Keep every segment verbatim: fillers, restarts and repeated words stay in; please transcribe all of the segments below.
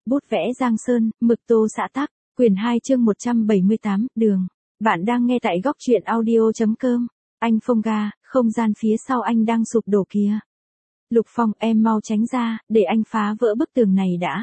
Bút vẽ Giang Sơn, mực tô xã tắc, quyển hai chương một trăm bảy mươi tám, đường. Bạn đang nghe tại góc truyện audio.com. Anh Phong ga, không gian phía sau anh đang sụp đổ kìa. Lục Phong, em mau tránh ra, để anh phá vỡ bức tường này đã.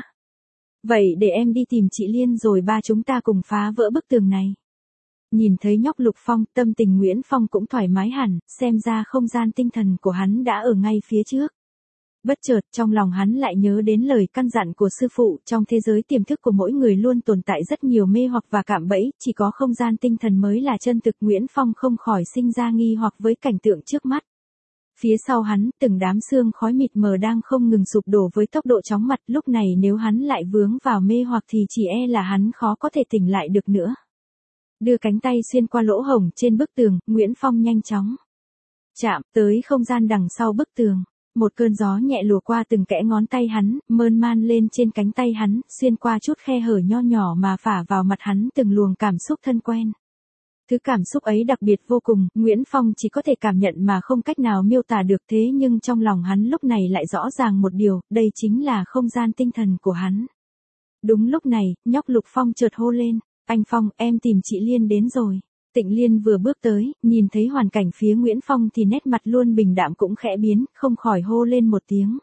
Vậy để em đi tìm chị Liên rồi ba chúng ta cùng phá vỡ bức tường này. Nhìn thấy nhóc Lục Phong, tâm tình Nguyễn Phong cũng thoải mái hẳn, xem ra không gian tinh thần của hắn đã ở ngay phía trước. Bất chợt, trong lòng hắn lại nhớ đến lời căn dặn của sư phụ, trong thế giới tiềm thức của mỗi người luôn tồn tại rất nhiều mê hoặc và cạm bẫy, chỉ có không gian tinh thần mới là chân thực. Nguyễn Phong không khỏi sinh ra nghi hoặc với cảnh tượng trước mắt. Phía sau hắn, từng đám sương khói mịt mờ đang không ngừng sụp đổ với tốc độ chóng mặt, lúc này nếu hắn lại vướng vào mê hoặc thì chỉ e là hắn khó có thể tỉnh lại được nữa. Đưa cánh tay xuyên qua lỗ hổng trên bức tường, Nguyễn Phong nhanh chóng chạm tới không gian đằng sau bức tường. Một cơn gió nhẹ lùa qua từng kẽ ngón tay hắn, mơn man lên trên cánh tay hắn, xuyên qua chút khe hở nho nhỏ mà phả vào mặt hắn từng luồng cảm xúc thân quen. Thứ cảm xúc ấy đặc biệt vô cùng, Nguyễn Phong chỉ có thể cảm nhận mà không cách nào miêu tả được, thế nhưng trong lòng hắn lúc này lại rõ ràng một điều, đây chính là không gian tinh thần của hắn. Đúng lúc này, nhóc Lục Phong chợt hô lên, anh Phong, em tìm chị Liên đến rồi. Tịnh Liên vừa bước tới, nhìn thấy hoàn cảnh phía Nguyễn Phong thì nét mặt luôn bình đạm cũng khẽ biến, không khỏi hô lên một tiếng.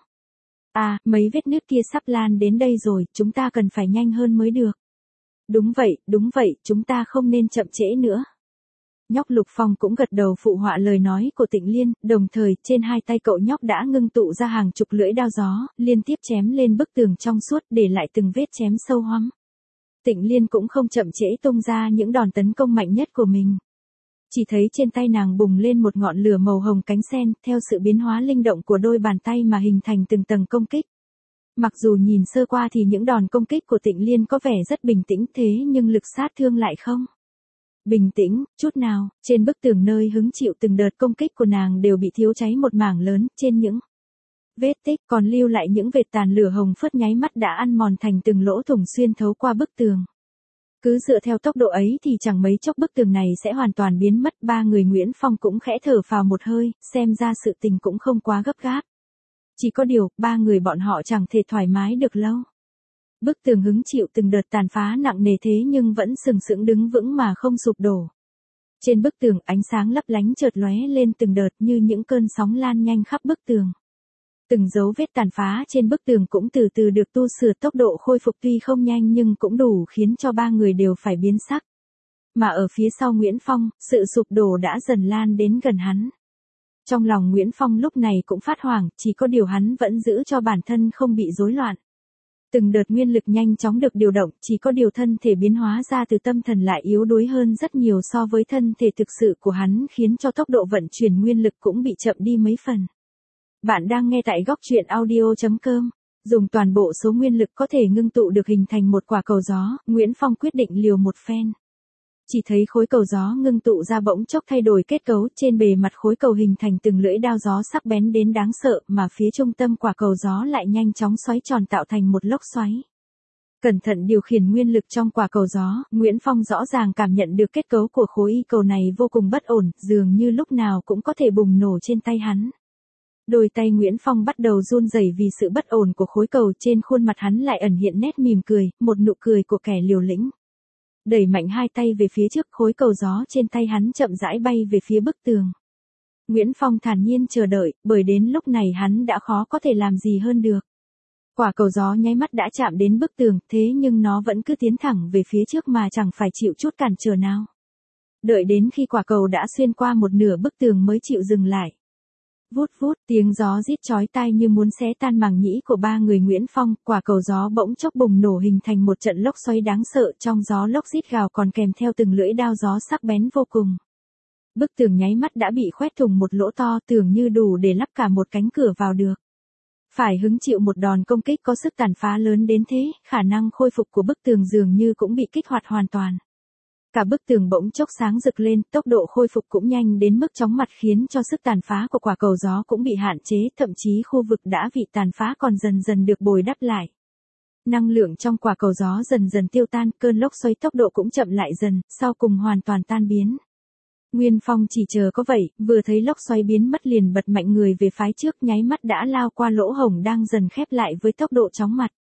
À, mấy vết nứt kia sắp lan đến đây rồi, chúng ta cần phải nhanh hơn mới được. Đúng vậy, đúng vậy, chúng ta không nên chậm trễ nữa. Nhóc Lục Phong cũng gật đầu phụ họa lời nói của Tịnh Liên, đồng thời trên hai tay cậu nhóc đã ngưng tụ ra hàng chục lưỡi đao gió, liên tiếp chém lên bức tường trong suốt để lại từng vết chém sâu hoắm. Tịnh Liên cũng không chậm trễ tung ra những đòn tấn công mạnh nhất của mình. Chỉ thấy trên tay nàng bùng lên một ngọn lửa màu hồng cánh sen, theo sự biến hóa linh động của đôi bàn tay mà hình thành từng tầng công kích. Mặc dù nhìn sơ qua thì những đòn công kích của Tịnh Liên có vẻ rất bình tĩnh thế nhưng lực sát thương lại không bình tĩnh chút nào. Trên bức tường nơi hứng chịu từng đợt công kích của nàng đều bị thiếu cháy một mảng lớn, trên những vết tích còn lưu lại những vệt tàn lửa hồng phớt nháy mắt đã ăn mòn thành từng lỗ thủng xuyên thấu qua bức tường. Cứ dựa theo tốc độ ấy thì chẳng mấy chốc bức tường này sẽ hoàn toàn biến mất. Ba người Nguyễn Phong cũng khẽ thở phào một hơi, xem ra sự tình cũng không quá gấp gáp. Chỉ có điều, ba người bọn họ chẳng thể thoải mái được lâu. Bức tường hứng chịu từng đợt tàn phá nặng nề thế nhưng vẫn sừng sững đứng vững mà không sụp đổ. Trên bức tường ánh sáng lấp lánh chợt lóe lên từng đợt như những cơn sóng lan nhanh khắp bức tường. Từng dấu vết tàn phá trên bức tường cũng từ từ được tu sửa, tốc độ khôi phục tuy không nhanh nhưng cũng đủ khiến cho ba người đều phải biến sắc. Mà ở phía sau Nguyễn Phong, sự sụp đổ đã dần lan đến gần hắn. Trong lòng Nguyễn Phong lúc này cũng phát hoảng, chỉ có điều hắn vẫn giữ cho bản thân không bị rối loạn. Từng đợt nguyên lực nhanh chóng được điều động, chỉ có điều thân thể biến hóa ra từ tâm thần lại yếu đuối hơn rất nhiều so với thân thể thực sự của hắn, khiến cho tốc độ vận chuyển nguyên lực cũng bị chậm đi mấy phần. Bạn đang nghe tại góc truyện audio.com. Dùng toàn bộ số nguyên lực có thể ngưng tụ được hình thành một quả cầu gió, Nguyễn Phong quyết định liều một phen. Chỉ thấy khối cầu gió ngưng tụ ra bỗng chốc thay đổi kết cấu, trên bề mặt khối cầu hình thành từng lưỡi đao gió sắc bén đến đáng sợ, mà phía trung tâm quả cầu gió lại nhanh chóng xoáy tròn tạo thành một lốc xoáy. Cẩn thận điều khiển nguyên lực trong quả cầu gió, Nguyễn Phong rõ ràng cảm nhận được kết cấu của khối y cầu này vô cùng bất ổn, dường như lúc nào cũng có thể bùng nổ trên tay hắn. Đôi tay Nguyễn Phong bắt đầu run rẩy vì sự bất ổn của khối cầu, trên khuôn mặt hắn lại ẩn hiện nét mỉm cười, một nụ cười của kẻ liều lĩnh. Đẩy mạnh hai tay về phía trước, khối cầu gió trên tay hắn chậm rãi bay về phía bức tường. Nguyễn Phong thản nhiên chờ đợi, bởi đến lúc này hắn đã khó có thể làm gì hơn được. Quả cầu gió nháy mắt đã chạm đến bức tường, thế nhưng nó vẫn cứ tiến thẳng về phía trước mà chẳng phải chịu chút cản trở nào. Đợi đến khi quả cầu đã xuyên qua một nửa bức tường mới chịu dừng lại. Vút vút, tiếng gió rít chói tai như muốn xé tan màng nhĩ của ba người Nguyễn Phong, quả cầu gió bỗng chốc bùng nổ hình thành một trận lốc xoáy đáng sợ, trong gió lốc rít gào còn kèm theo từng lưỡi đao gió sắc bén vô cùng. Bức tường nháy mắt đã bị khoét thủng một lỗ to, tưởng như đủ để lắp cả một cánh cửa vào được. Phải hứng chịu một đòn công kích có sức tàn phá lớn đến thế, khả năng khôi phục của bức tường dường như cũng bị kích hoạt hoàn toàn. Cả bức tường bỗng chốc sáng rực lên, tốc độ khôi phục cũng nhanh đến mức chóng mặt khiến cho sức tàn phá của quả cầu gió cũng bị hạn chế, thậm chí khu vực đã bị tàn phá còn dần dần được bồi đắp lại. Năng lượng trong quả cầu gió dần dần tiêu tan, cơn lốc xoáy tốc độ cũng chậm lại dần, sau cùng hoàn toàn tan biến. Nguyên Phong chỉ chờ có vậy, vừa thấy lốc xoáy biến mất liền bật mạnh người về phái trước, nháy mắt đã lao qua lỗ hổng đang dần khép lại với tốc độ chóng mặt.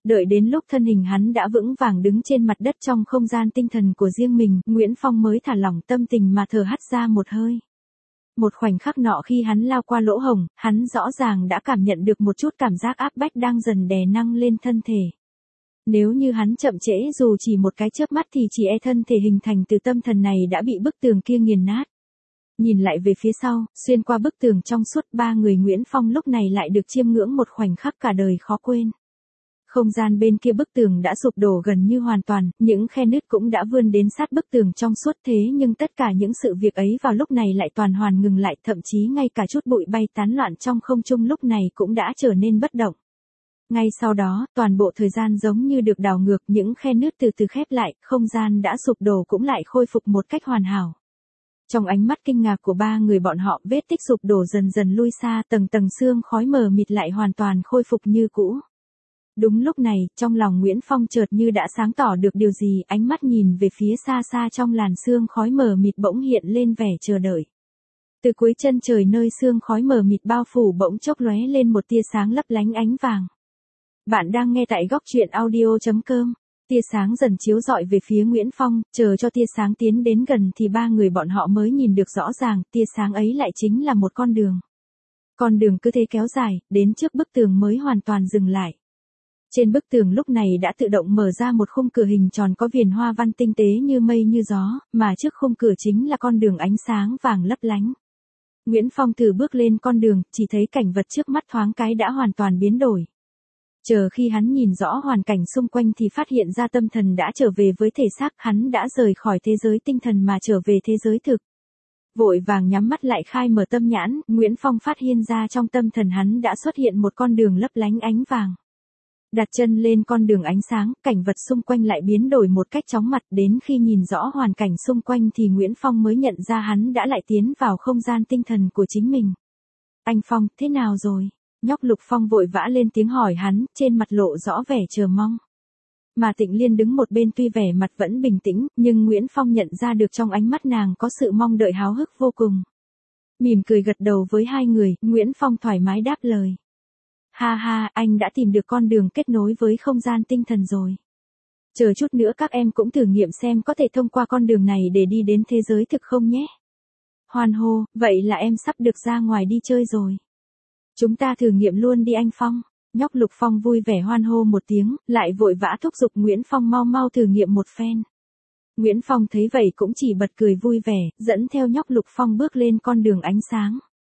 Đợi đến lúc thân hình hắn đã vững vàng đứng trên mặt đất trong không gian tinh thần của riêng mình, Nguyễn Phong mới thả lỏng tâm tình mà thở hắt ra một hơi. Một khoảnh khắc nọ khi hắn lao qua lỗ hổng, hắn rõ ràng đã cảm nhận được một chút cảm giác áp bách đang dần đè nặng lên thân thể. Nếu như hắn chậm trễ dù chỉ một cái chớp mắt thì chỉ e thân thể hình thành từ tâm thần này đã bị bức tường kia nghiền nát. Nhìn lại về phía sau, xuyên qua bức tường trong suốt, ba người Nguyễn Phong lúc này lại được chiêm ngưỡng một khoảnh khắc cả đời khó quên. Không gian bên kia bức tường đã sụp đổ gần như hoàn toàn, những khe nứt cũng đã vươn đến sát bức tường trong suốt, thế nhưng tất cả những sự việc ấy vào lúc này lại toàn hoàn ngừng lại, thậm chí ngay cả chút bụi bay tán loạn trong không trung lúc này cũng đã trở nên bất động. Ngay sau đó, toàn bộ thời gian giống như được đảo ngược, những khe nứt từ từ khép lại, không gian đã sụp đổ cũng lại khôi phục một cách hoàn hảo. Trong ánh mắt kinh ngạc của ba người bọn họ, vết tích sụp đổ dần dần lui xa, tầng tầng sương khói mờ mịt lại hoàn toàn khôi phục như cũ. Đúng lúc này, trong lòng Nguyễn Phong chợt như đã sáng tỏ được điều gì, ánh mắt nhìn về phía xa xa trong làn sương khói mờ mịt bỗng hiện lên vẻ chờ đợi. Từ cuối chân trời nơi sương khói mờ mịt bao phủ bỗng chốc lóe lên một tia sáng lấp lánh ánh vàng. Bạn đang nghe tại góc truyện audio chấm com. Tia sáng dần chiếu rọi về phía Nguyễn Phong, chờ cho tia sáng tiến đến gần thì ba người bọn họ mới nhìn được rõ ràng, tia sáng ấy lại chính là một con đường. Con đường cứ thế kéo dài, đến trước bức tường mới hoàn toàn dừng lại. Trên bức tường lúc này đã tự động mở ra một khung cửa hình tròn có viền hoa văn tinh tế như mây như gió, mà trước khung cửa chính là con đường ánh sáng vàng lấp lánh. Nguyễn Phong thử bước lên con đường, chỉ thấy cảnh vật trước mắt thoáng cái đã hoàn toàn biến đổi. Chờ khi hắn nhìn rõ hoàn cảnh xung quanh thì phát hiện ra tâm thần đã trở về với thể xác, hắn đã rời khỏi thế giới tinh thần mà trở về thế giới thực. Vội vàng nhắm mắt lại khai mở tâm nhãn, Nguyễn Phong phát hiện ra trong tâm thần hắn đã xuất hiện một con đường lấp lánh ánh vàng. Đặt chân lên con đường ánh sáng, cảnh vật xung quanh lại biến đổi một cách chóng mặt, đến khi nhìn rõ hoàn cảnh xung quanh thì Nguyễn Phong mới nhận ra hắn đã lại tiến vào không gian tinh thần của chính mình. Anh Phong, thế nào rồi? Nhóc Lục Phong vội vã lên tiếng hỏi hắn, trên mặt lộ rõ vẻ chờ mong. Mà Tịnh Liên đứng một bên tuy vẻ mặt vẫn bình tĩnh, nhưng Nguyễn Phong nhận ra được trong ánh mắt nàng có sự mong đợi háo hức vô cùng. Mỉm cười gật đầu với hai người, Nguyễn Phong thoải mái đáp lời. Ha ha, anh đã tìm được con đường kết nối với không gian tinh thần rồi. Chờ chút nữa các em cũng thử nghiệm xem có thể thông qua con đường này để đi đến thế giới thực không nhé. Hoan hô, vậy là em sắp được ra ngoài đi chơi rồi. Chúng ta thử nghiệm luôn đi anh Phong. Nhóc Lục Phong vui vẻ hoan hô một tiếng, lại vội vã thúc giục Nguyễn Phong mau mau thử nghiệm một phen. Nguyễn Phong thấy vậy cũng chỉ bật cười vui vẻ, dẫn theo nhóc Lục Phong bước lên con đường ánh sáng.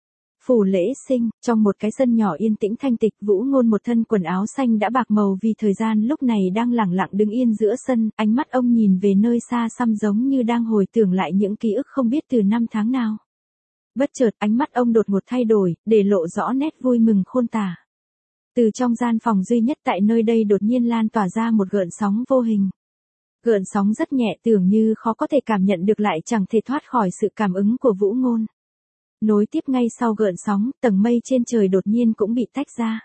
Phủ lễ sinh, trong một cái sân nhỏ yên tĩnh thanh tịch, Vũ Ngôn một thân quần áo xanh đã bạc màu vì thời gian lúc này đang lẳng lặng đứng yên giữa sân, ánh mắt ông nhìn về nơi xa xăm giống như đang hồi tưởng lại những ký ức không biết từ năm tháng nào. Bất chợt ánh mắt ông đột ngột thay đổi, để lộ rõ nét vui mừng khôn tả. Từ trong gian phòng duy nhất tại nơi đây đột nhiên lan tỏa ra một gợn sóng vô hình. Gợn sóng rất nhẹ, tưởng như khó có thể cảm nhận được lại chẳng thể thoát khỏi sự cảm ứng của Vũ Ngôn. Nối tiếp ngay sau gợn sóng, tầng mây trên trời đột nhiên cũng bị tách ra.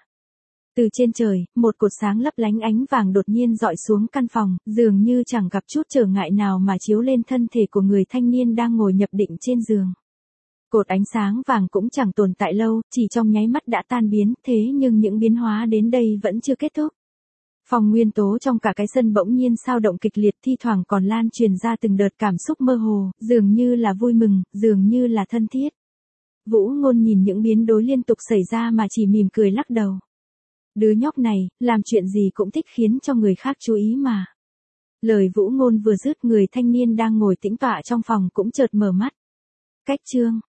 Từ trên trời, một cột sáng lấp lánh ánh vàng đột nhiên dọi xuống căn phòng, dường như chẳng gặp chút trở ngại nào mà chiếu lên thân thể của người thanh niên đang ngồi nhập định trên giường. Cột ánh sáng vàng cũng chẳng tồn tại lâu, chỉ trong nháy mắt đã tan biến, thế nhưng những biến hóa đến đây vẫn chưa kết thúc. Phòng nguyên tố trong cả cái sân bỗng nhiên sao động kịch liệt, thi thoảng còn lan truyền ra từng đợt cảm xúc mơ hồ, dường như là vui mừng, dường như là thân thiết. Vũ Ngôn nhìn những biến đổi liên tục xảy ra mà chỉ mỉm cười lắc đầu. Đứa nhóc này, làm chuyện gì cũng thích khiến cho người khác chú ý mà. Lời Vũ Ngôn vừa dứt, người thanh niên đang ngồi tĩnh tọa trong phòng cũng chợt mở mắt. Cách chương